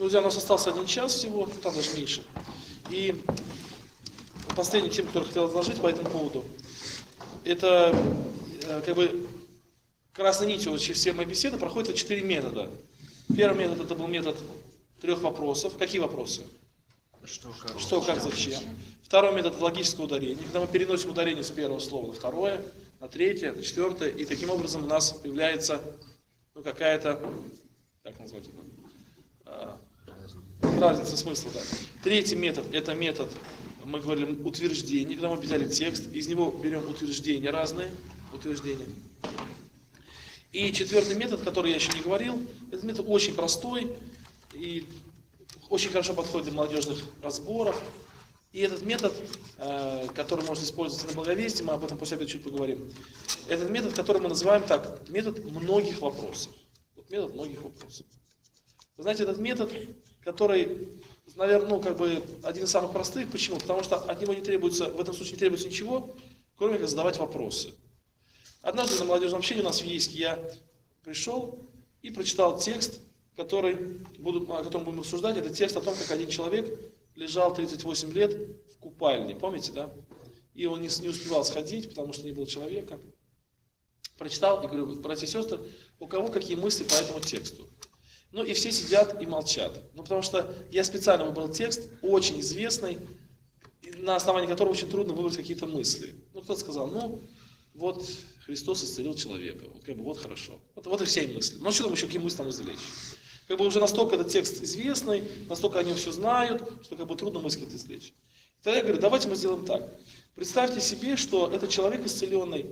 Друзья, у нас остался 1 час всего, там даже меньше. И последний тем, который хотел изложить по этому поводу, это как бы красной нитью через все мои беседы проходит 4 метода. Первый метод это был метод 3 вопросов. Какие вопросы? Что, как, зачем. Второй метод логического ударения, когда мы переносим ударение с первого слова на второе, на третье, на четвертое, и таким образом у нас появляется какая-то, как назвать это, разница смысла. Да. Третий метод это метод, мы говорим, утверждений, когда мы взяли текст, из него берем утверждения разные, утверждения. И четвертый метод, который я еще не говорил, этот метод очень простой и очень хорошо подходит для молодежных разборов. И этот метод, который можно использовать на благовестии, мы об этом после этого чуть поговорим. Этот метод, который мы называем так, метод многих вопросов. Вот метод многих вопросов. Вы знаете, этот метод, который, наверное, один из самых простых. Почему? Потому что от него не требуется, в этом случае не требуется ничего, кроме как задавать вопросы. Однажды на молодежном общении у нас в Ейске я пришел и прочитал текст, о котором будем обсуждать. Это текст о том, как один человек лежал 38 лет в купальне, помните, да? И он не успевал сходить, потому что не было человека. Прочитал и говорю, братья и сестры, у кого какие мысли по этому тексту? Ну и все сидят и молчат. Ну потому что я специально выбрал текст, очень известный, на основании которого очень трудно выбрать какие-то мысли. Ну кто-то сказал, вот Христос исцелил человека, вот хорошо. Вот и все мысли. Ну что там еще, какие мысли там извлечь? Уже настолько этот текст известный, настолько они все знают, что трудно мысли извлечь. Тогда я говорю, давайте мы сделаем так. Представьте себе, что этот человек, исцеленный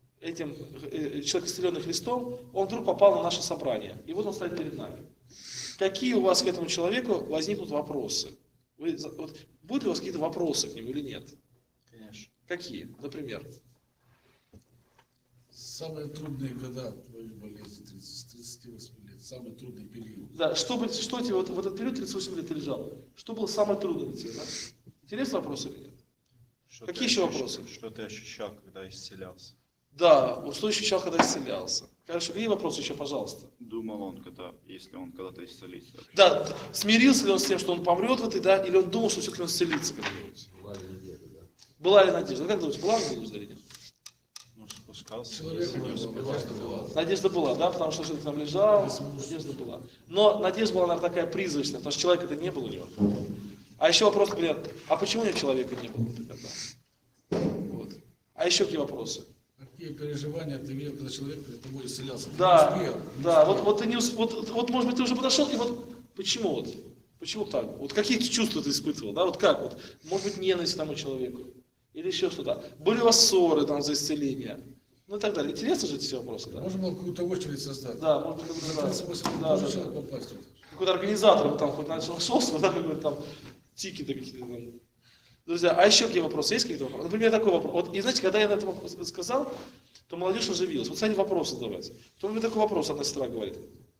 Христом, он вдруг попал на наше собрание. И вот он стоит перед нами. Какие у вас к этому человеку возникнут вопросы? Будут ли у вас какие-то вопросы к нему или нет? Конечно. Какие? Например? Самые трудные года твоей болезни, с 38 лет, самый трудный период. Да, что тебе в этот период 38 лет ты лежал? Что было самое трудное для тебя? Да? Интересный вопрос или нет? Какие еще вопросы? Что ты ощущал, когда исцелялся? Да, вот что ощущал, когда исцелялся? Хорошо, какие вопросы еще, пожалуйста? Думал он, если он когда-то исцелится? Да, смирился ли он с тем, что он помрет в этой, да, или он думал, что все-таки он исцелится когда-нибудь? Была ли надежда? Как думаете, была надежда или нет? Спускался. Надежда была, да, потому что человек там лежал, надежда была. Но надежда была, наверное, такая призрачная, потому что человека-то не было у него. А еще вопрос, говорят, а почему у него человека не было тогда? Вот. А еще какие вопросы? Какие переживания ты видел, когда человек перед тобой исцелялся? Да, вот, может быть, ты уже подошел, и вот почему Почему так? Вот какие чувства ты испытывал, да, вот как вот? Может быть, ненависть к тому человеку? Или еще что-то. Были у вас ссоры там за исцеление? Ну и так далее. Интересно же эти все вопросы, да? Можно было какую-то очередь создать. Да, может быть, попасть. Какой-то организатор там хоть начал шелся, да, там тики-то какие-то там. Друзья, а еще какие вопросы? Есть какие-то вопросы? Например, такой вопрос. Вот, и знаете, когда я на это сказал, то молодежь оживилась. Вот, кстати, вопросы задавать. Потом мне такой вопрос одна сестра говорит.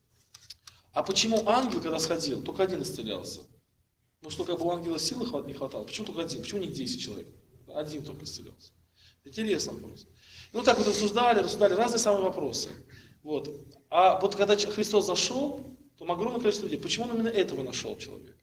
А почему ангел, когда сходил, только один исцелялся? Ну что, у ангела силы не хватало? Почему только один? Почему не 10 человек? Один только исцелялся. Интересный вопрос. Ну так вот рассуждали, разные самые вопросы. Вот. А вот когда Христос зашел, то огромное количество людей. Почему он именно этого нашел человек?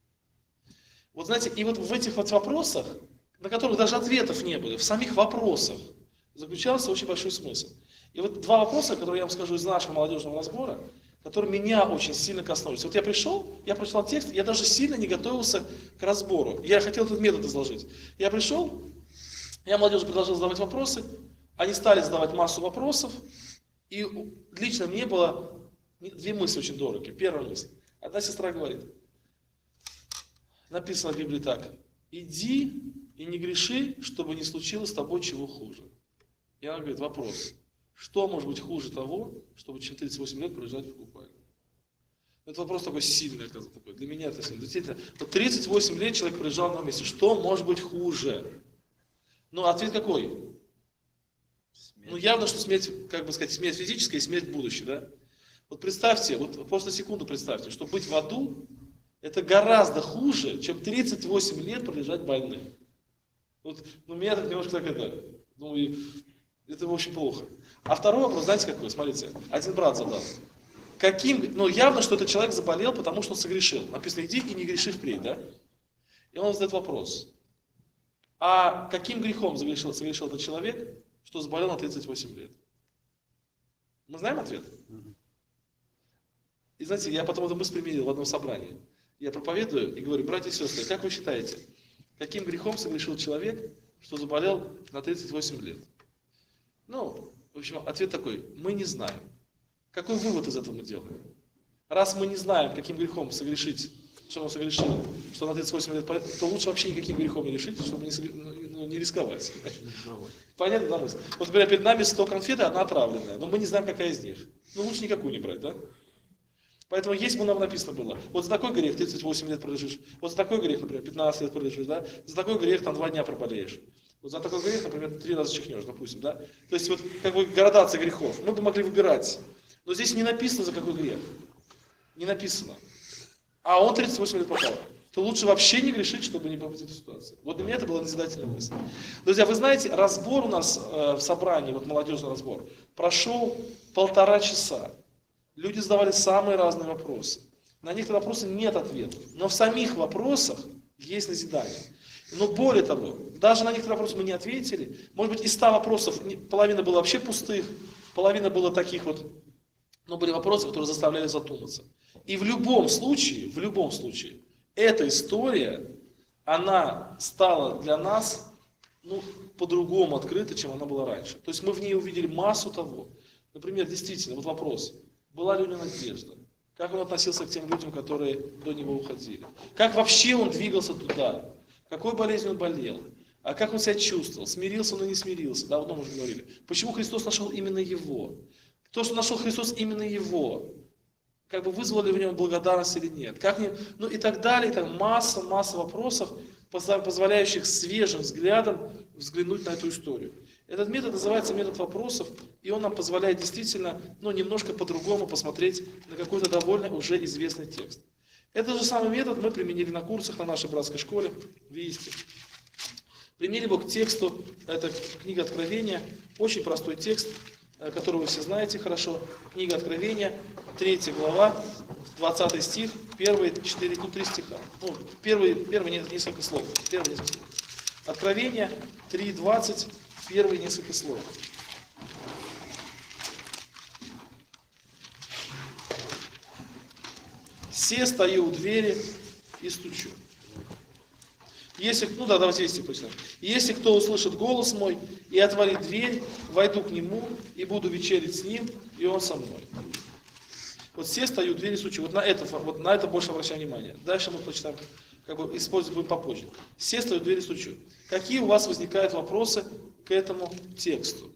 Вот знаете, и вот в этих вот вопросах, на которых даже ответов не было, в самих вопросах заключался очень большой смысл. И вот 2 вопроса, которые я вам скажу из нашего молодежного разбора, которые меня очень сильно коснулись. Вот я пришел, я прочитал текст, я даже сильно не готовился к разбору. Я хотел этот метод изложить. Я пришел, я молодежи предложил задавать вопросы, они стали задавать массу вопросов, и лично мне было 2 мысли очень дорогие. Первая мысль. Одна сестра говорит, написано в Библии так, иди и не греши, чтобы не случилось с тобой чего хуже. И она говорит, вопрос, что может быть хуже того, чтобы 38 лет пролежать в купальне? Это вопрос такой сильный, такой. Для меня это сильно. Действительно, вот 38 лет человек пролежал на месте, что может быть хуже? Ну, ответ какой? Смерть. Ну, явно, что смерть, как бы сказать, смерть физическая и смерть будущая, да? Вот представьте, вот просто секунду представьте, что быть в аду, это гораздо хуже, чем 38 лет пролежать больным. Вот, ну, меня так немножко так это, ну, и это очень плохо. А второй вопрос, знаете какой? Смотрите, один брат задал. ну явно, что этот человек заболел, потому что он согрешил. Написано, иди и не греши впредь, да? И он задает вопрос. А каким грехом согрешил этот человек, что заболел на 38 лет? Мы знаем ответ? И знаете, я потом эту мысль применил в одном собрании. Я проповедую и говорю, братья и сестры, как вы считаете, каким грехом согрешил человек, что заболел на 38 лет? Ну, в общем, ответ такой, мы не знаем. Какой вывод из этого мы делаем? Раз мы не знаем, каким грехом согрешить, что он согрешил, что на 38 лет, то лучше вообще никаким грехом не решить, чтобы не рисковать. Понятно, да, мысль? Вот, например, перед нами 100 конфет, и одна отравленная, но мы не знаем, какая из них. Ну, лучше никакую не брать, да? Поэтому есть бы нам написано было, вот за такой грех 38 лет пролежишь, вот за такой грех, например, 15 лет пролежишь, да? За такой грех там 2 дня проболеешь. Вот за такой грех, например, 3 раза чихнешь, допустим, да? То есть вот как бы градация грехов. Мы бы могли выбирать. Но здесь не написано, за какой грех. Не написано. А он 38 лет попал. То лучше вообще не грешить, чтобы не попасть в эту ситуацию. Вот для меня это была назидательная мысль. Друзья, вы знаете, разбор у нас в собрании, вот молодежный разбор, прошел 1,5 часа. Люди задавали самые разные вопросы. На некоторые вопросы нет ответов. Но в самих вопросах есть назидание. Но более того, даже на некоторые вопросы мы не ответили. Может быть, из 100 вопросов половина была вообще пустых, половина была таких вот, но были вопросы, которые заставляли задуматься. И в любом случае, эта история, она стала для нас, ну, по-другому открыта, чем она была раньше. То есть мы в ней увидели массу того. Например, действительно, вот вопрос, была ли у него надежда? Как он относился к тем людям, которые до него уходили? Как вообще он двигался туда? Какой болезнью он болел? А как он себя чувствовал? Смирился он или не смирился? Да, вот мы уже говорили. Почему Христос нашел именно его? То, что нашел Христос именно его, как бы вызвало ли в нем благодарность или нет? Ну и так далее, и так масса вопросов, позволяющих свежим взглядом взглянуть на эту историю. Этот метод называется метод вопросов, и он нам позволяет действительно, ну, немножко по-другому посмотреть на какой-то довольно уже известный текст. Этот же самый метод мы применили на курсах на нашей братской школе в Висте. Применили его к тексту, это книга Откровения, очень простой текст, который вы все знаете хорошо. Книга Откровения, 3 глава, 20 стих, первые 3 стиха. Ну, первые несколько слов. Откровение 3:20, первые несколько слов. «Се стою у двери и стучу». Давайте весь стих почитаем. «Если кто услышит голос мой и отворит дверь, войду к нему и буду вечерить с ним, и он со мной». Вот «се стою у двери и стучу». Вот на это больше обращаем внимание. Дальше мы прочитаем, использовать будем попозже. «Се стою у двери и стучу». Какие у вас возникают вопросы к этому тексту?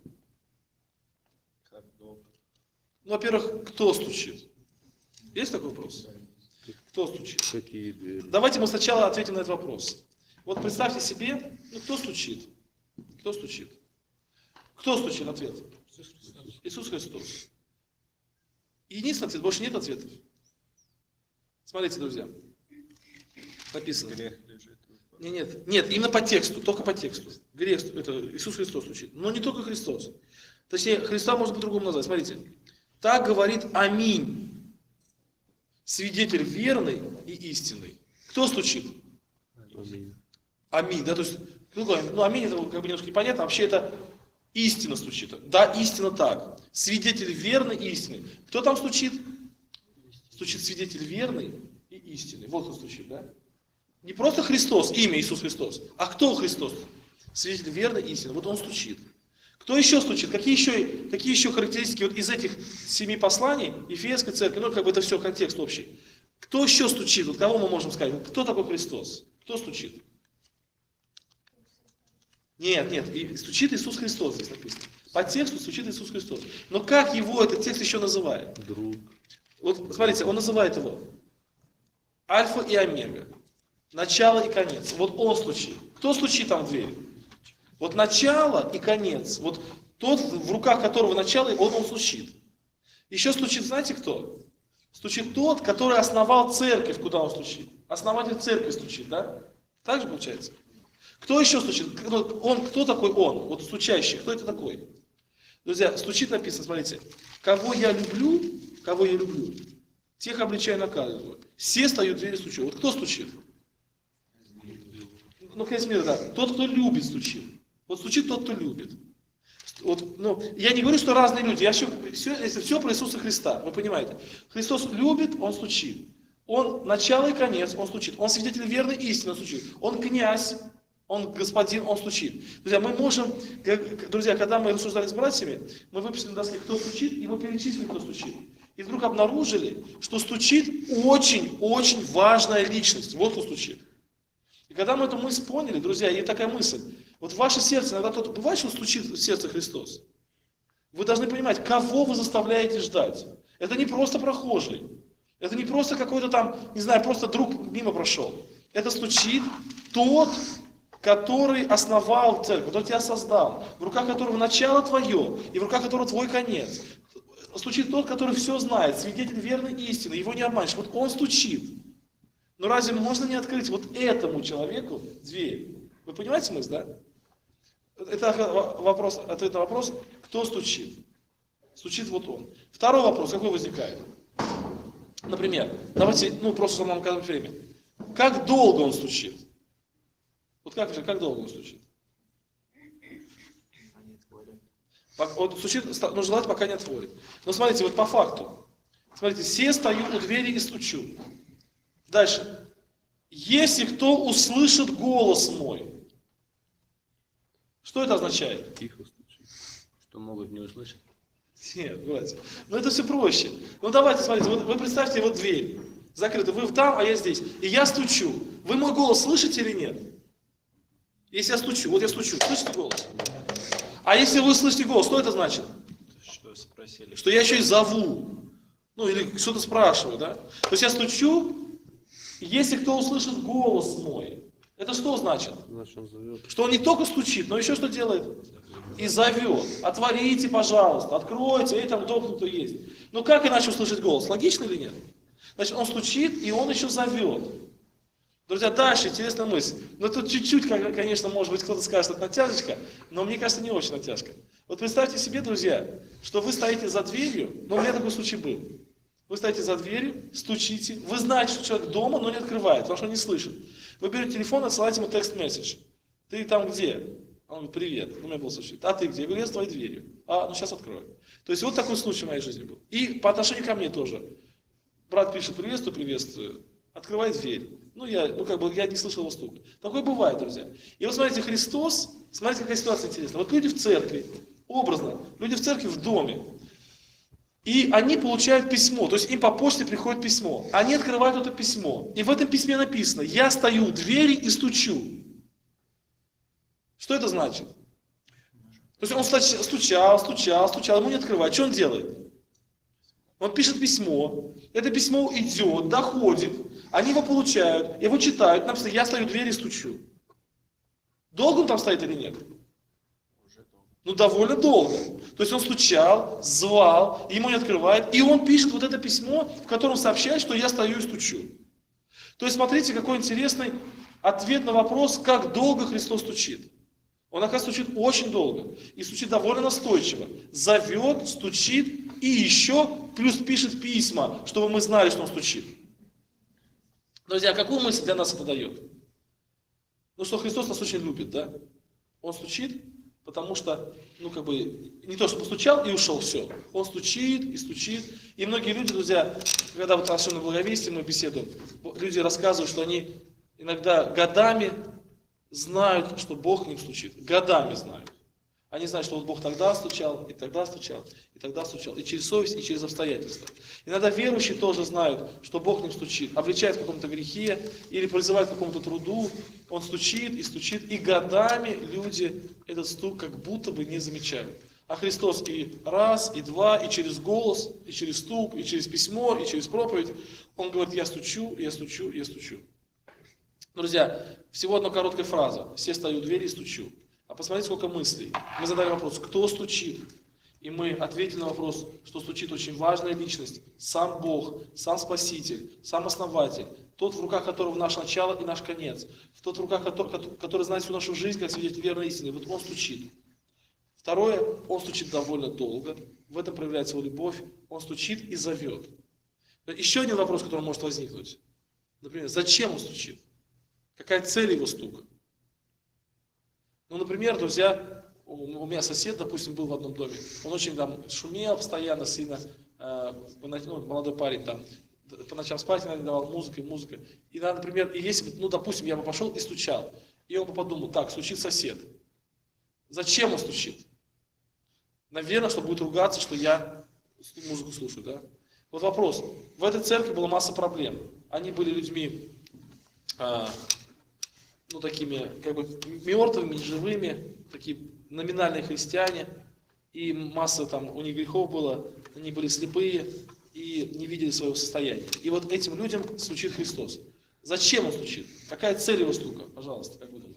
Ну, во-первых, кто стучит? Есть такой вопрос? Кто стучит? Какие двери? Давайте мы сначала ответим на этот вопрос. Вот представьте себе, кто стучит? Кто стучит? Кто стучит? Ответ. Иисус Христос. Единственный ответ, больше нет ответов. Смотрите, друзья. Написано. Грех лежит. Нет, именно по тексту, только по тексту. Грех, это Иисус Христос стучит. Но не только Христос. Точнее, Христа можно по-другому назвать. Смотрите. Так говорит аминь. Свидетель верный и истинный. Кто стучит? Аминь. Аминь, да, то есть, аминь это как бы немножко непонятно, вообще это истина стучит. Да, истина так. Свидетель верный и истинный. Кто там стучит? Стучит свидетель верный и истинный. Вот кто стучит, да? Не просто Христос, имя Иисус Христос, а кто Христос? Свидетель верный и истинный. Вот он стучит. Кто еще стучит? Какие еще характеристики вот из этих 7 посланий Ефесской церкви, ну как бы это все контекст общий. Кто еще стучит? Вот кого мы можем сказать? Кто такой Христос? Кто стучит? Нет, стучит Иисус Христос, здесь написано. По тексту стучит Иисус Христос. Но как его этот текст еще называет? Друг. Вот смотрите, он называет его Альфа и Омега. Начало и конец. Вот он стучит. Кто стучит там в дверь? Вот начало и конец. Вот тот, в руках которого начало, он стучит. Еще стучит, знаете кто? Стучит тот, который основал церковь, куда он стучит. Основатель церкви стучит, да? Так же получается? Кто еще стучит? Кто такой он? Вот стучащий. Кто это такой? Друзья, стучит написано, смотрите. Кого я люблю, кого я люблю, тех обличаю и наказываю. Все стою в двери и стучу. Вот кто стучит? Ну, конец мира, да. Тот, кто любит, стучит. Вот стучит тот, кто любит. Вот, ну, я не говорю, что разные люди. Все про Иисуса Христа. Вы понимаете? Христос любит, Он стучит. Он начало и конец, Он стучит. Он свидетель верной истины, Он стучит. Он князь, Он господин, Он стучит. Друзья, мы можем, друзья, когда мы рассуждали с братьями, мы выписали на доске, кто стучит, и мы перечислили, кто стучит. И вдруг обнаружили, что стучит очень-очень важная личность. Вот кто стучит. И когда мы эту мысль поняли, друзья, и такая мысль, вот в ваше сердце иногда кто-то бывает, что стучит в сердце Христос. Вы должны понимать, кого вы заставляете ждать. Это не просто прохожий. Это не просто какой-то там, не знаю, просто друг мимо прошел. Это стучит тот, который основал церковь, который тебя создал, в руках которого начало твое, и в руках которого твой конец. Стучит тот, который все знает, свидетель верной истины, его не обманешь. Вот он стучит. Но разве можно не открыть вот этому человеку дверь? Вы понимаете смысл, да? Это вопрос, ответ на вопрос, кто стучит. Стучит вот он. Второй вопрос, какой возникает? Например, давайте, просто чтобы нам указать время. Как долго он стучит? Вот как долго он стучит? Он стучит, но желает, пока не отворит. Но смотрите, вот по факту. Смотрите, все стою у двери и стучу. Дальше. Если кто услышит голос мой. Что это означает? Тихо стучит. Что могут не услышать? Нет, братья. Это все проще. Давайте, смотрите, вот вы представьте, вот дверь закрыта. Вы там, а я здесь. И я стучу. Вы мой голос слышите или нет? Если я стучу, вот я стучу, слышите голос? А если вы слышите голос, что это значит? Что спросили? Что я еще и зову. Или что-то спрашиваю, да? То есть я стучу, если кто услышит голос мой. Это что значит? Значит, он зовет. Что он не только стучит, но еще что делает? И зовет. Отворите, пожалуйста, откройте, и там кто есть. Как иначе услышать голос? Логично или нет? Значит, он стучит, и он еще зовет. Друзья, дальше интересная мысль. Тут чуть-чуть, конечно, может быть, кто-то скажет, это натяжечка, но мне кажется, не очень натяжка. Вот представьте себе, друзья, что вы стоите за дверью, у меня такой случай был. Вы стоите за дверью, стучите, вы знаете, что человек дома, но не открывает, потому что он не слышит. Вы берете телефон, отсылаете ему текст-месседж. Ты там где? Он говорит, привет. У меня был случай. А ты где? Я говорю, я за твоей дверью. Сейчас открою. То есть вот такой случай в моей жизни был. И по отношению ко мне тоже. Брат пишет, приветствую. Открывай дверь. Я не слышал его стука. Такое бывает, друзья. И вот смотрите, Христос, смотрите, какая ситуация интересная. Вот люди в церкви, образно, люди в церкви в доме. И они получают письмо, то есть им по почте приходит письмо. Они открывают это письмо. И в этом письме написано, я стою у двери и стучу. Что это значит? То есть он стучал, ему не открывают. Что он делает? Он пишет письмо, это письмо идет, доходит, они его получают, его читают, написано, я стою у двери и стучу. Долго он там стоит или нет? Довольно долго. То есть он стучал, звал, ему не открывают, и он пишет вот это письмо, в котором сообщает, что я стою и стучу. То есть смотрите, какой интересный ответ на вопрос, как долго Христос стучит. Он, оказывается, стучит очень долго. И стучит довольно настойчиво. Зовет, стучит и еще плюс пишет письма, чтобы мы знали, что он стучит. Друзья, какую мысль для нас это дает? Что Христос нас очень любит, да? Он стучит, потому что, не то, что постучал и ушел, все. Он стучит и стучит. И многие люди, друзья, когда вот особенно в благовестии мы беседуем, люди рассказывают, что они иногда годами знают, что Бог к ним стучит. Годами знают. Они знают, что вот Бог тогда стучал, и тогда стучал, и тогда стучал. И через совесть, и через обстоятельства. Иногда верующие тоже знают, что Бог к ним стучит. Обличает в каком-то грехе, или призывает к какому-то труду. Он стучит, и годами люди этот стук как будто бы не замечают. А Христос и раз, и два, и через голос, и через стук, и через письмо, и через проповедь. Он говорит, я стучу, я стучу, я стучу. Друзья, всего одна короткая фраза. Все стою у двери и стучу. А посмотрите, сколько мыслей. Мы задали вопрос, кто стучит? И мы ответили на вопрос, что стучит очень важная личность. Сам Бог, сам Спаситель, сам Основатель. Тот, в руках которого наше начало и наш конец. Тот, в руках который знает всю нашу жизнь, как свидетель верной истины. Вот он стучит. Второе, он стучит довольно долго. в этом проявляется его любовь, он стучит и зовет. Еще один вопрос, который может возникнуть. Например, зачем он стучит? Какая цель его стука? Ну, например, друзья, у меня сосед, допустим, был в одном доме, он очень там шумел постоянно, сильно, молодой парень там, по ночам спать не давал, музыка. И, например, и если, ну, допустим, я бы пошел и стучал, и он бы подумал, так, стучит сосед. Зачем он стучит? Наверное, что будет ругаться, что я музыку слушаю, да? Вот вопрос. В этой церкви была масса проблем. Они были людьми, ну, такими, как бы, мертвыми, живыми, такие номинальные христиане, и масса там у них грехов было, они были слепые и не видели своего состояния. И вот этим людям стучит Христос. Зачем он стучит? Какая цель его стука? Пожалуйста, как вы думаете?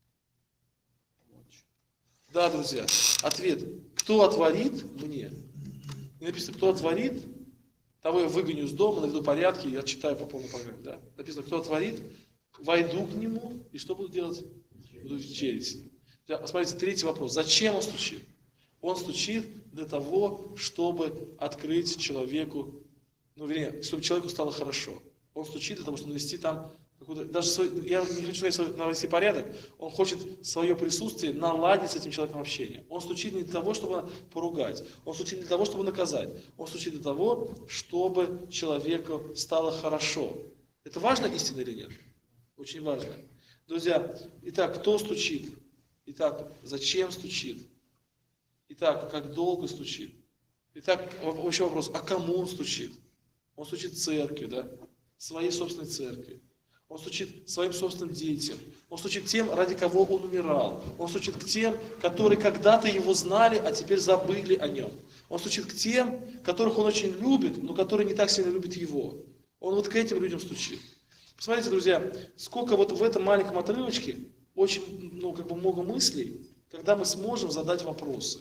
Да, друзья, ответ. Кто отворит мне? И написано, кто отворит, того я выгоню из дома, наведу порядки, я читаю по полной программе. Да? Написано, кто отворит, войду к нему, и что буду делать? Буду вечерить. Смотрите, третий вопрос. Зачем он стучит? Он стучит для того, чтобы открыть человеку, ну, вернее, чтобы человеку стало хорошо. Он стучит для того, чтобы навести там какую-то, даже я не хочу сказать, навести порядок, он хочет свое присутствие наладить с этим человеком общение. Он стучит не для того, чтобы поругать, он стучит не для того, чтобы наказать, он стучит для того, чтобы человеку стало хорошо. Это важно истина или нет? Очень важно. Друзья, итак, кто стучит? Итак, зачем стучит? Итак, как долго стучит? Итак, еще вопрос, а кому он стучит? Он стучит церкви, да? Своей собственной церкви. Он стучит своим собственным детям. Он стучит тем, ради кого он умирал. Он стучит к тем, которые когда-то его знали, а теперь забыли о нем. Он стучит к тем, которых он очень любит, но которые не так сильно любят его. Он вот к этим людям стучит. Посмотрите, друзья, сколько вот в этом маленьком отрывочке очень, ну, как бы много мыслей, когда мы сможем задать вопросы.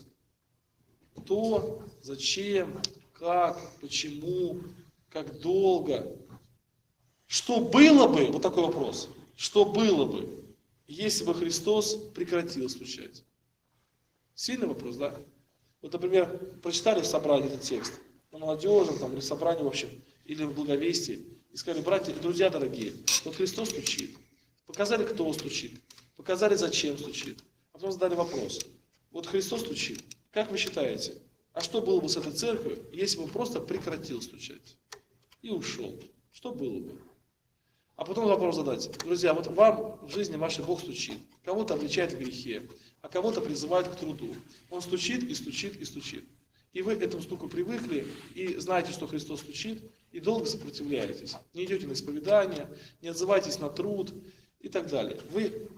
Кто, зачем, как, почему, как долго. Что было бы, вот такой вопрос, что было бы, если бы Христос прекратил стучать? Сильный вопрос, да? Вот, например, прочитали в собрании этот текст, на молодежи, там, или в собрании, в общем, или в благовестии, и сказали, братья и друзья дорогие, вот Христос стучит. Показали, кто стучит, показали, зачем стучит. А потом задали вопрос. Вот Христос стучит. Как вы считаете, а что было бы с этой церковью, если бы он просто прекратил стучать и ушел? Что было бы? А потом вопрос задать. Друзья, вот вам в жизни вашей Бог стучит. Кого-то обличает в грехе, а кого-то призывает к труду. Он стучит и стучит и стучит. И вы к этому стуку привыкли, и знаете, что Христос стучит, и долго сопротивляетесь. Не идете на исповедание, не отзываетесь на труд и так далее. Вы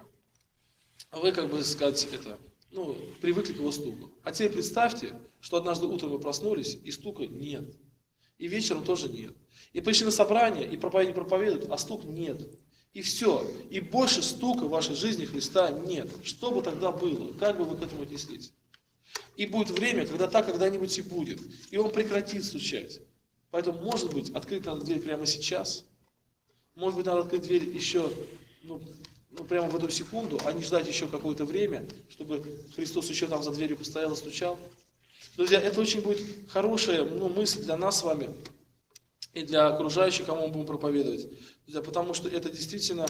как бы сказать, привыкли к его стуку. А теперь представьте, что однажды утром вы проснулись, и стука нет. И вечером тоже нет. И пришли на собрание, и проповедник проповедует, а стук нет. И все. И больше стука в вашей жизни Христа нет. Что бы тогда было? Как бы вы к этому отнеслись? И будет время, когда так когда-нибудь и будет. И он прекратит стучать. Поэтому, может быть, открыть надо дверь прямо сейчас. Может быть, надо открыть дверь еще, прямо в эту секунду, а не ждать еще какое-то время, чтобы Христос еще там за дверью постоял и стучал. Друзья, это очень будет хорошая мысль для нас с вами и для окружающих, кому мы будем проповедовать. Друзья, потому что это действительно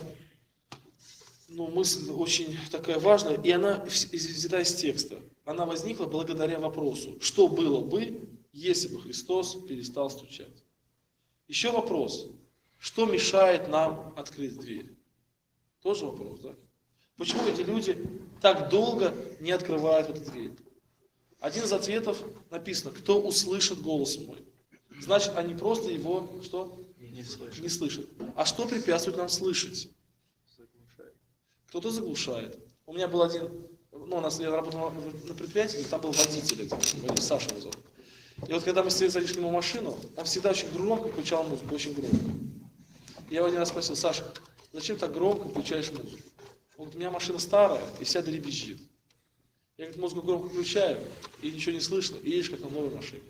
мысль очень такая важная, и она взята из текста. Она возникла благодаря вопросу, что было бы, если бы Христос перестал стучать. Еще вопрос, что мешает нам открыть дверь? Тоже вопрос, да? Почему эти люди так долго не открывают эту дверь? Один из ответов написано, кто услышит голос мой. Значит, они просто его, что? Не слышат. А что препятствует нам слышать? Кто-то заглушает. У меня был один, я работал на предприятии, там был водитель, Саша его зовут. И вот когда мы садились к нему в машину, он всегда очень громко включал музыку, очень громко. Я его один раз спросил, Саша, зачем так громко включаешь музыку? Он говорит, у меня машина старая и вся дребезжит. Я, говорит, музыку громко включаю, и ничего не слышно, и едешь как на новой машине.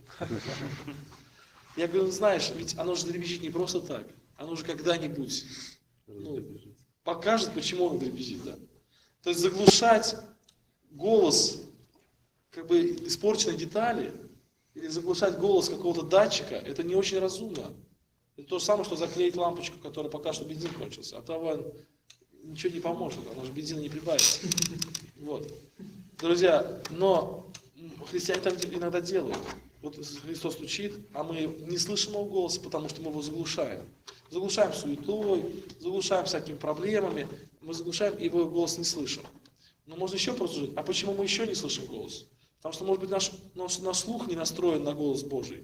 Я говорю, знаешь, ведь оно же дребезжит не просто так, оно же когда-нибудь покажет, почему оно дребезжит. Да? То есть заглушать голос как бы испорченной детали, или заглушать голос какого-то датчика, это не очень разумно. Это то же самое, что заклеить лампочку, которая пока что бензин кончился. От того ничего не поможет, она же бензина не прибавит. Вот. Друзья, но христиане так иногда делают. Вот Христос стучит, а мы не слышим его голоса, потому что мы его заглушаем. Заглушаем суетой, заглушаем всякими проблемами, мы заглушаем, и его голос не слышим. Но можно еще послушать, а почему мы еще не слышим голос? Потому что, может быть, наш слух не настроен на голос Божий.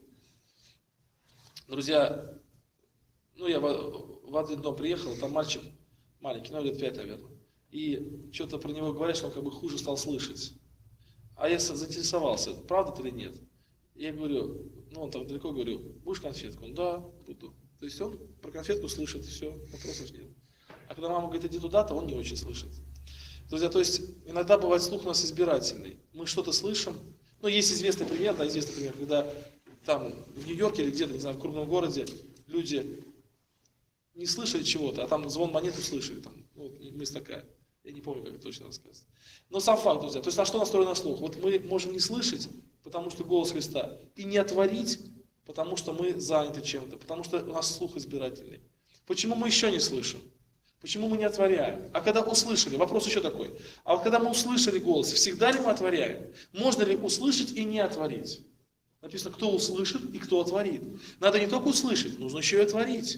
Друзья, я в один дом приехал, там мальчик маленький, лет 5, наверное. И что-то про него говорят, что он как бы хуже стал слышать. А я заинтересовался, правда это или нет? Я говорю, он там далеко, говорю, будешь конфетку? Он, да, буду. То есть он про конфетку слышит, все, вопросов нет. А когда мама говорит, иди туда, то он не очень слышит. Друзья, то есть иногда бывает слух у нас избирательный. Мы что-то слышим. Есть известный пример, когда там в Нью-Йорке или где-то, не знаю, в крупном городе люди не слышали чего-то, а там звон монет услышали. Мысль такая. Я не помню, как это точно рассказывать. Но сам факт, друзья. То есть на что настроен наш слух? Вот мы можем не слышать, потому что голос Христа, и не отворить, потому что мы заняты чем-то, потому что у нас слух избирательный. Почему мы еще не слышим? Почему мы не отворяем? А когда услышали, вопрос еще такой. А вот когда мы услышали голос, всегда ли мы отворяем? Можно ли услышать и не отворить? Написано, кто услышит и кто отворит. Надо не только услышать, нужно еще и отворить.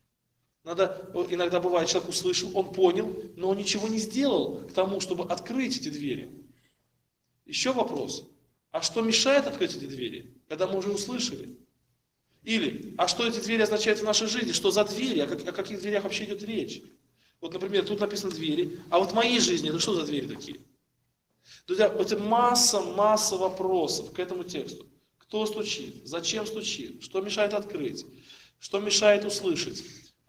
Иногда бывает, человек услышал, он понял, но он ничего не сделал к тому, чтобы открыть эти двери. Еще вопрос. А что мешает открыть эти двери, когда мы уже услышали? Или, а что эти двери означают в нашей жизни? Что за двери? О каких дверях вообще идет речь? Вот, например, тут написано двери, а вот в моей жизни, это что за двери такие? Друзья, это масса вопросов к этому тексту. Кто стучит? Зачем стучит? Что мешает открыть? Что мешает услышать?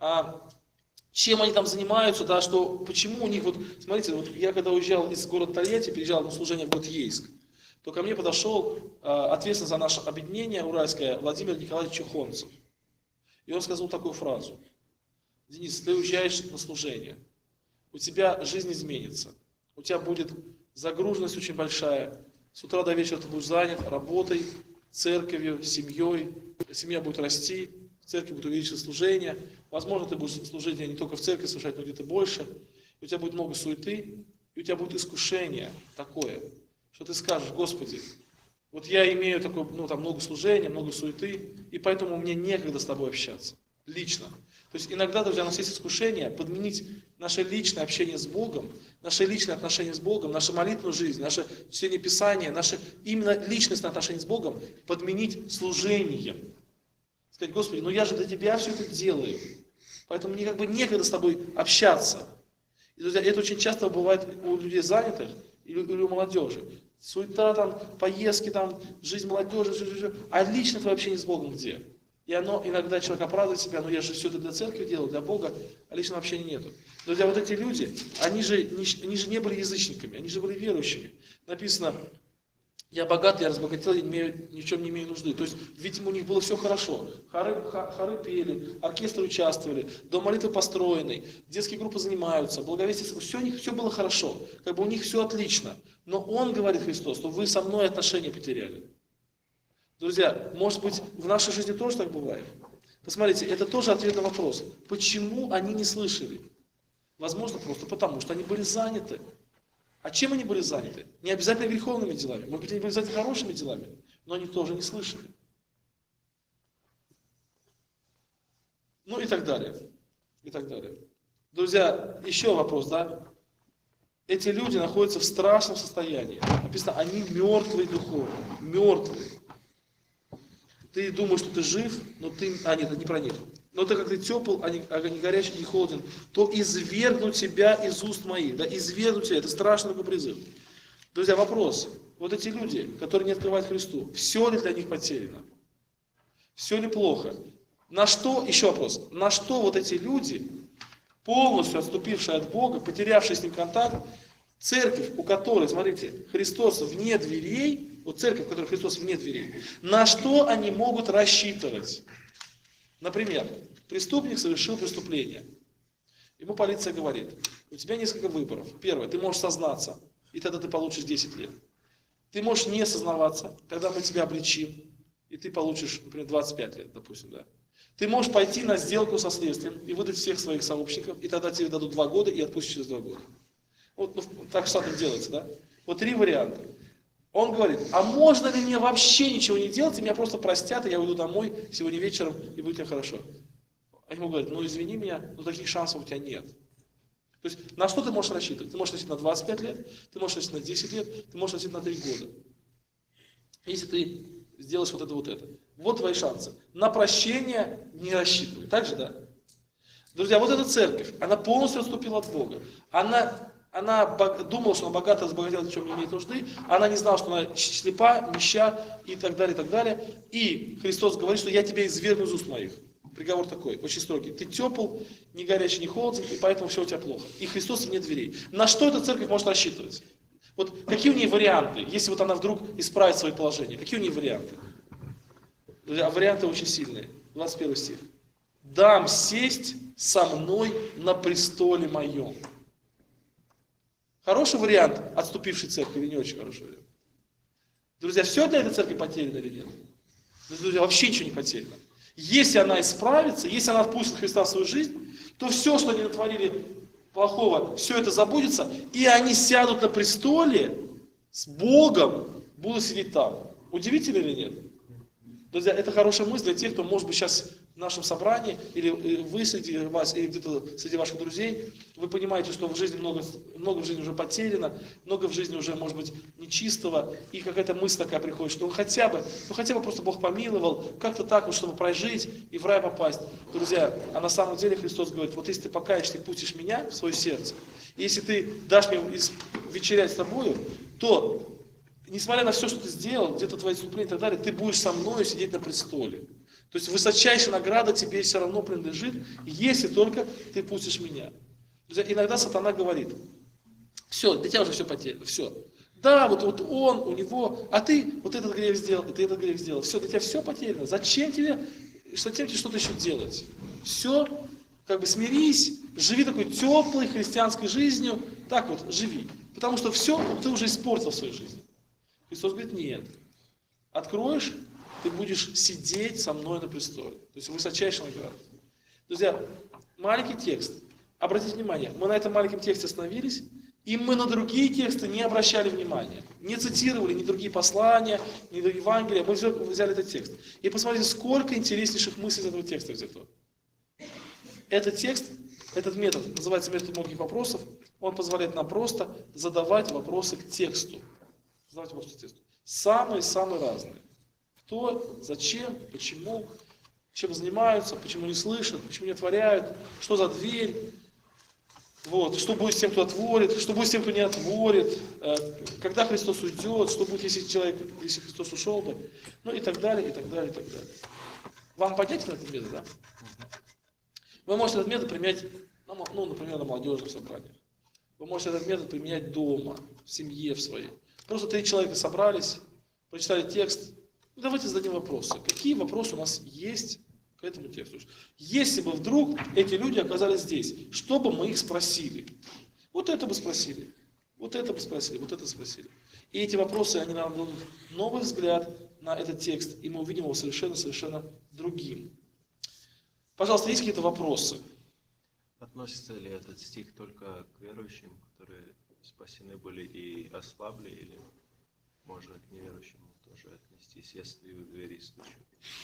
Чем они там занимаются, почему у них, смотрите, я когда уезжал из города Тольятти, переезжал на служение в город Ейск, то ко мне подошел ответственный за наше объединение уральское Владимир Николаевич Чухонцев. И он сказал такую фразу: Денис, ты уезжаешь на служение, у тебя жизнь изменится, у тебя будет загруженность очень большая, с утра до вечера ты будешь занят работой, церковью, семьей, семья будет расти, в церкви будет увеличиваться служение, возможно, ты будешь служить не только в церкви совершать, но где-то больше, у тебя будет много суеты, и у тебя будет искушение такое, что ты скажешь: Господи, вот я имею такое, много служения, много суеты, и поэтому мне некогда с тобой общаться, лично. То есть иногда, друзья, у нас есть искушение подменить наше личное общение с Богом, наше личное отношение с Богом, нашу молитвенную жизнь, наше чтение Писания, наше именно личностное отношение с Богом подменить служением. Сказать: Господи, я же для Тебя все это делаю, поэтому мне некогда с Тобой общаться. И, друзья, это очень часто бывает у людей занятых или у молодежи. Суета, поездки, жизнь молодежи, а лично твое общение с Богом где? И иногда человек оправдывает себя: я же все это для церкви делал, для Бога, а личного общения нету. Друзья, вот эти люди, они же не были язычниками, они же были верующими. Написано: я богат, я разбогател, я ни в чем не имею нужды. То есть, видимо, у них было все хорошо. Хоры пели, оркестры участвовали, дом молитвы построенный, детские группы занимаются, благовестие, все у них все было хорошо. У них все отлично. Но Он говорит, Христос, что вы со мной отношения потеряли. Друзья, может быть, в нашей жизни тоже так бывает? Посмотрите, это тоже ответ на вопрос. Почему они не слышали? Возможно, просто потому, что они были заняты. А чем они были заняты? Не обязательно греховными делами, может быть, не обязательно хорошими делами, но они тоже не слышали. И так далее. И так далее. Друзья, еще вопрос, Эти люди находятся в страшном состоянии. Написано, они мертвые духовно. Мертвые. Ты думаешь, что ты жив, но ты... нет, это не про них. Но ты как ты тепл, а не горячий, не холоден, то извергну тебя из уст моих. Извергну тебя. Это страшный такой призыв. Друзья, вопрос. Вот эти люди, которые не открывают Христу, все ли для них потеряно? Все ли плохо? Еще вопрос. На что вот эти люди, полностью отступившие от Бога, потерявшие с Ним контакт, церковь, у которой, смотрите, Христос вне дверей, церковь, в которой Христос вне дверей, на что они могут рассчитывать? Например, преступник совершил преступление. Ему полиция говорит: у тебя несколько выборов. Первое, ты можешь сознаться, и тогда ты получишь 10 лет. Ты можешь не сознаваться, тогда мы тебя обличим, и ты получишь, например, 25 лет, допустим, да. Ты можешь пойти на сделку со следствием и выдать всех своих сообщников, и тогда тебе дадут 2 года и отпустят через 2 года. Вот так штатом делается, да? Вот 3 варианта. Он говорит, а можно ли мне вообще ничего не делать, и меня просто простят, и я уйду домой сегодня вечером, и будет мне хорошо. А ему говорят, ну извини меня, но таких шансов у тебя нет. То есть на что ты можешь рассчитывать? Ты можешь рассчитывать на 25 лет, ты можешь рассчитывать на 10 лет, ты можешь рассчитывать на 3 года. Если ты сделаешь вот это, вот это. Вот твои шансы. На прощение не рассчитывай. Так же, да? Друзья, вот эта церковь, она полностью отступила от Бога. Она думала, что она богата, разбогатела, в чем не имеет нужды. Она не знала, что она слепа, нища и так далее, и так далее. И Христос говорит, что я тебя извергну из уст моих. Приговор такой, очень строгий. Ты тепл, не горячий, не холодный, и поэтому все у тебя плохо. И Христос вне дверей. На что эта церковь может рассчитывать? Вот какие у нее варианты, если вот она вдруг исправит свои положения? Какие у нее варианты? Друзья, варианты очень сильные. 21 стих. «Дам сесть со мной на престоле моем». Хороший вариант отступившей церкви или не очень хороший вариант? Друзья, все для этой церкви потеряно или нет? Друзья, вообще ничего не потеряно. Если она исправится, если она отпустит Христа в свою жизнь, то все, что они натворили плохого, все это забудется, и они сядут на престоле с Богом, будут сидеть там. Удивительно или нет? Друзья, это хорошая мысль для тех, кто, может быть, сейчас в нашем собрании, или вы среди вас, или где-то среди ваших друзей, вы понимаете, что в жизни много в жизни уже потеряно, много в жизни уже, может быть, нечистого, и какая-то мысль такая приходит, что хотя бы просто Бог помиловал, как-то так, вот, чтобы прожить и в рай попасть. Друзья, а на самом деле Христос говорит, вот если ты покаешься и пустишь меня в свое сердце, и если ты дашь мне вечерять с тобою, то несмотря на все, что ты сделал, где-то твои отступления и так далее, ты будешь со мной сидеть на престоле. То есть высочайшая награда тебе все равно принадлежит, если только ты пустишь меня. Друзья, иногда сатана говорит, все, для тебя уже все потеряно, все. Да, вот он, у него, а ты вот этот грех сделал, и ты этот грех сделал. Все, для тебя все потеряно. Зачем тебе что-то еще делать? Все, как бы смирись, живи такой теплой христианской жизнью, так вот, живи. Потому что все ты уже испортил в своей жизни. Христос говорит, нет. Откроешь, ты будешь сидеть со мной на престоле. То есть высочайшая награда. Друзья, маленький текст. Обратите внимание, мы на этом маленьком тексте остановились, и мы на другие тексты не обращали внимания. Не цитировали ни другие послания, ни другие Евангелия. Мы взяли этот текст. И посмотрите, сколько интереснейших мыслей из этого текста взято. Этот текст, этот метод, называется метод многих вопросов, он позволяет нам просто задавать вопросы к тексту. Задавать вопросы к тексту. Самые-самые разные. Кто, зачем, почему, чем занимаются, почему не слышат, почему не отворяют, что за дверь, вот, что будет с тем, кто отворит, что будет с тем, кто не отворит, когда Христос уйдет, что будет, если Христос ушел бы, ну и так далее, и так далее, и так далее. Вам понятен этот метод, да? Вы можете этот метод применять, ну, например, на молодежных собраниях. Вы можете этот метод применять дома, в семье в своей. Просто 3 человека собрались, прочитали текст. Ну, давайте зададим вопросы. Какие вопросы у нас есть к этому тексту? Если бы вдруг эти люди оказались здесь, что бы мы их спросили? Вот это бы спросили, вот это бы спросили, вот это спросили. И эти вопросы, они нам дадут новый взгляд на этот текст, и мы увидим его совершенно другим. Пожалуйста, есть какие-то вопросы? Относится ли этот стих только к верующим, которые спасены были и ослабли, или можно к неверующим тоже отнестись, если в двери стучат?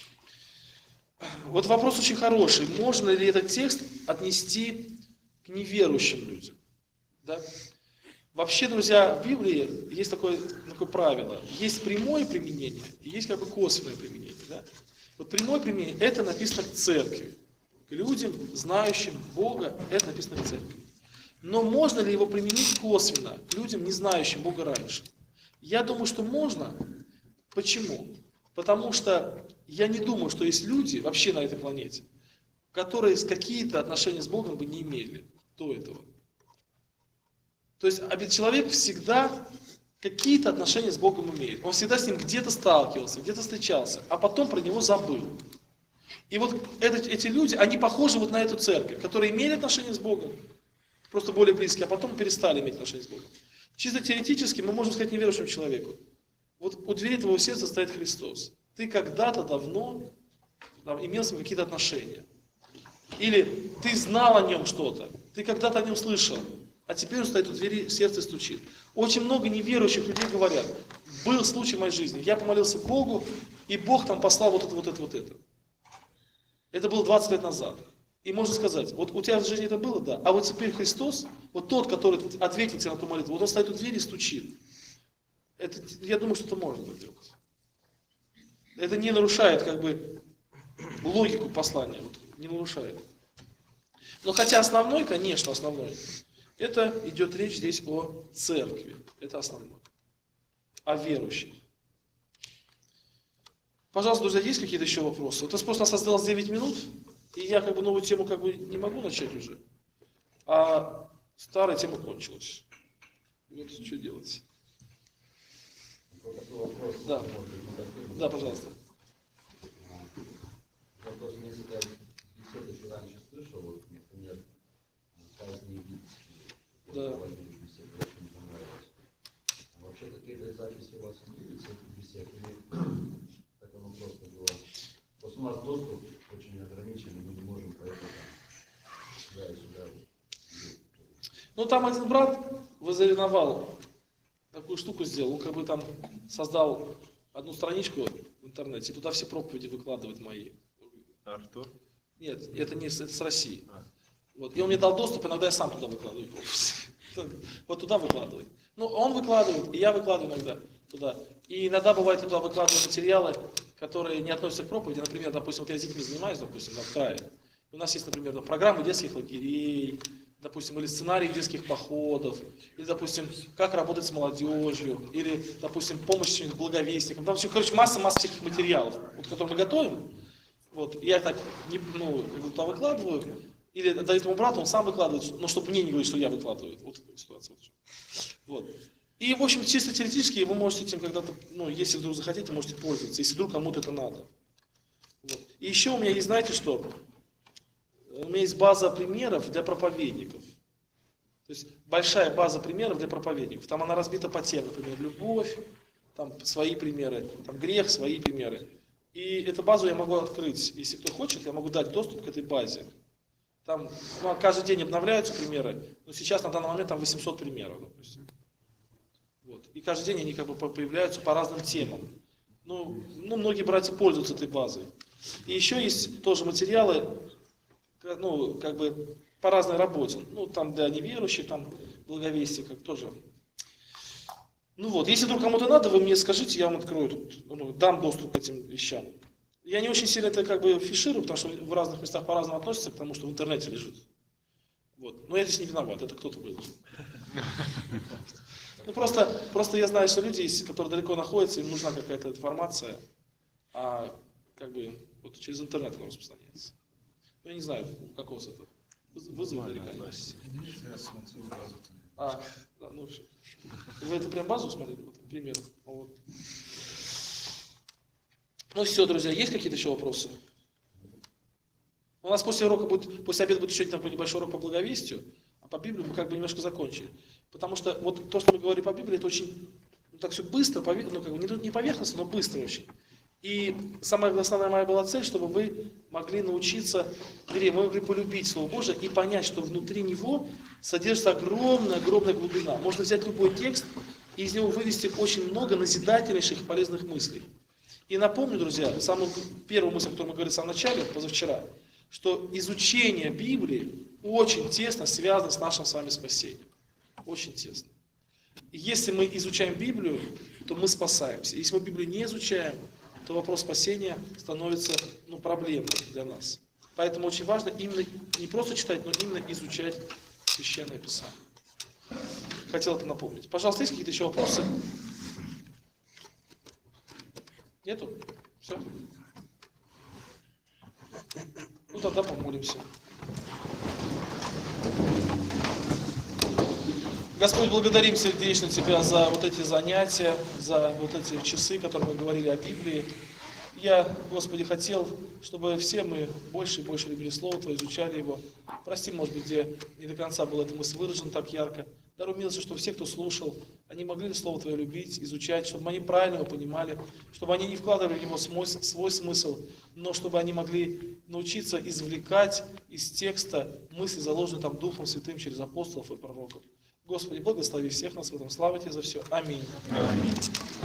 Вот вопрос очень хороший. Можно ли этот текст отнести к неверующим людям? Да? Вообще, друзья, в Библии есть такое правило. Есть прямое применение и есть как бы косвенное применение. Да? Вот прямое применение, это написано к церкви. К людям, знающим Бога, это написано к церкви. Но можно ли его применить косвенно к людям, не знающим Бога раньше? Я думаю, что можно. Почему? Потому что я не думаю, что есть люди вообще на этой планете, которые какие-то отношения с Богом бы не имели до этого. То есть человек всегда какие-то отношения с Богом имеет. Он всегда с ним где-то сталкивался, где-то встречался, а потом про него забыл. И вот эти люди, они похожи вот на эту церковь, которые имели отношения с Богом, просто более близкие, а потом перестали иметь отношения с Богом. Чисто теоретически мы можем сказать неверующему человеку, вот у двери твоего сердца стоит Христос. ты когда-то давно имел с ним какие-то отношения. Или ты знал о нем что-то, ты когда-то о нем слышал, а теперь он стоит у двери, сердце стучит. Очень много неверующих людей говорят, был случай в моей жизни, я помолился Богу, и Бог там послал вот это, вот это, вот это. Это было 20 лет назад. И можно сказать, вот у тебя в жизни это было, да, а вот теперь Христос, вот тот, который ответил тебе на ту молитву, вот он стоит у двери и стучит. Это, я думаю, что это можно так делать. Это не нарушает как бы логику послания, вот, не нарушает. Но хотя основной, конечно, основной, это идет речь здесь о церкви. Это основное. О верующих. Пожалуйста, друзья, есть какие-то еще вопросы? Вот Господь нас осталось 9 минут, и я как бы новую тему как бы не могу начать уже, а старая тема кончилась. Вот что делать? Да. Да, пожалуйста. Вопрос несколько бесед раньше слышал, вот, например, сказанные египетские, Да. очень понравилось. А вообще какие-то записи у вас есть этих бесед, или так оно просто было? Просто у нас доступ очень ограниченный, мы не можем поэтому сюда и сюда. Ну, там один брат возревновал, такую штуку сделал, он как бы там создал одну страничку в интернете, и туда все проповеди выкладывает мои. Артур? Нет, это не это с России. А. Вот. И он мне дал доступ, иногда я сам туда выкладываю проповеди. Вот туда выкладывает. Ну, он выкладывает, и я выкладываю иногда туда. И иногда бывает, туда выкладываю материалы, которые не относятся к проповеди. Например, допустим, вот я с детьми занимаюсь, допустим, в крае. У нас есть, например, там, программы детских лагерей, допустим, или сценарий детских походов, или, допустим, как работать с молодежью, или, допустим, помощь благовестникам. Там все, короче, масса всяких материалов, вот, которые мы готовим. Вот, я так туда выкладываю, или даю этому брату, он сам выкладывает, но чтобы мне не говорить, что я выкладываю. Вот такая ситуация. Вот. И, в общем, чисто теоретически вы можете этим когда-то, ну, если вдруг захотите, можете пользоваться, если вдруг кому-то это надо. Вот. И еще у меня есть, знаете что? У меня есть база примеров для проповедников. То есть большая база примеров для проповедников. Там она разбита по темам, например, любовь, там свои примеры, там грех, свои примеры. И эту базу я могу открыть, если кто хочет, я могу дать доступ к этой базе. Там каждый день обновляются примеры, но сейчас на данный момент там 800 примеров, допустим. Вот. И каждый день они как бы появляются по разным темам. Ну, многие братья пользуются этой базой. И еще есть тоже материалы, ну, как бы по разной работе. Ну, там для неверующих, там благовестие, как тоже. Ну вот, если вдруг кому-то надо, вы мне скажите, я вам открою тут, дам доступ к этим вещам. Я не очень сильно это как бы фиширую, потому что в разных местах по-разному относятся к тому, что в интернете лежит. Вот. Но я здесь не виноват, это кто-то выложил. Ну просто я знаю, что люди есть, которые далеко находятся, им нужна какая-то информация, а как бы вот через интернет она распространяется. Ну, я не знаю, как у вас это вызывает или как. Я смотрю базу. Да, ну, вы это прям базу смотрели, вот, пример. Вот. Ну все, друзья, есть какие-то еще вопросы? У нас после урока будет, после обеда будет еще один небольшой урок по благовестию, а по Библии мы как бы немножко закончили. Потому что вот то, что мы говорили по Библии, это очень так все быстро, ну, как бы, не поверхностно, но быстро очень. И самая основная моя была цель, чтобы вы могли научиться, вернее, вы могли полюбить Слово Божие и понять, что внутри него содержится огромная глубина. Можно взять любой текст и из него вывести очень много назидательнейших и полезных мыслей. И напомню, друзья, самую первую мысль, которую мы говорили в самом начале, позавчера, что изучение Библии очень тесно связано с нашим с вами спасением. Очень тесно. И если мы изучаем Библию, то мы спасаемся. Если мы Библию не изучаем, то вопрос спасения становится проблемным для нас. Поэтому очень важно именно не просто читать, но именно изучать Священное Писание. Хотел это напомнить. Пожалуйста, есть какие-то еще вопросы? Нету? Все? Ну тогда помолимся. Господь, благодарим сердечно Тебя за вот эти занятия, за вот эти часы, которые мы говорили о Библии. Я, Господи, хотел, чтобы все мы больше и больше любили Слово Твое, изучали его. Прости, может быть, где не до конца была эта мысль выражена так ярко. Даруй милость, чтобы все, кто слушал, они могли Слово Твое любить, изучать, чтобы они правильно его понимали, чтобы они не вкладывали в него свой смысл, но чтобы они могли научиться извлекать из текста мысли, заложенные там Духом Святым через апостолов и пророков. Господи, благослови всех нас в этом. Слава Тебе за все. Аминь.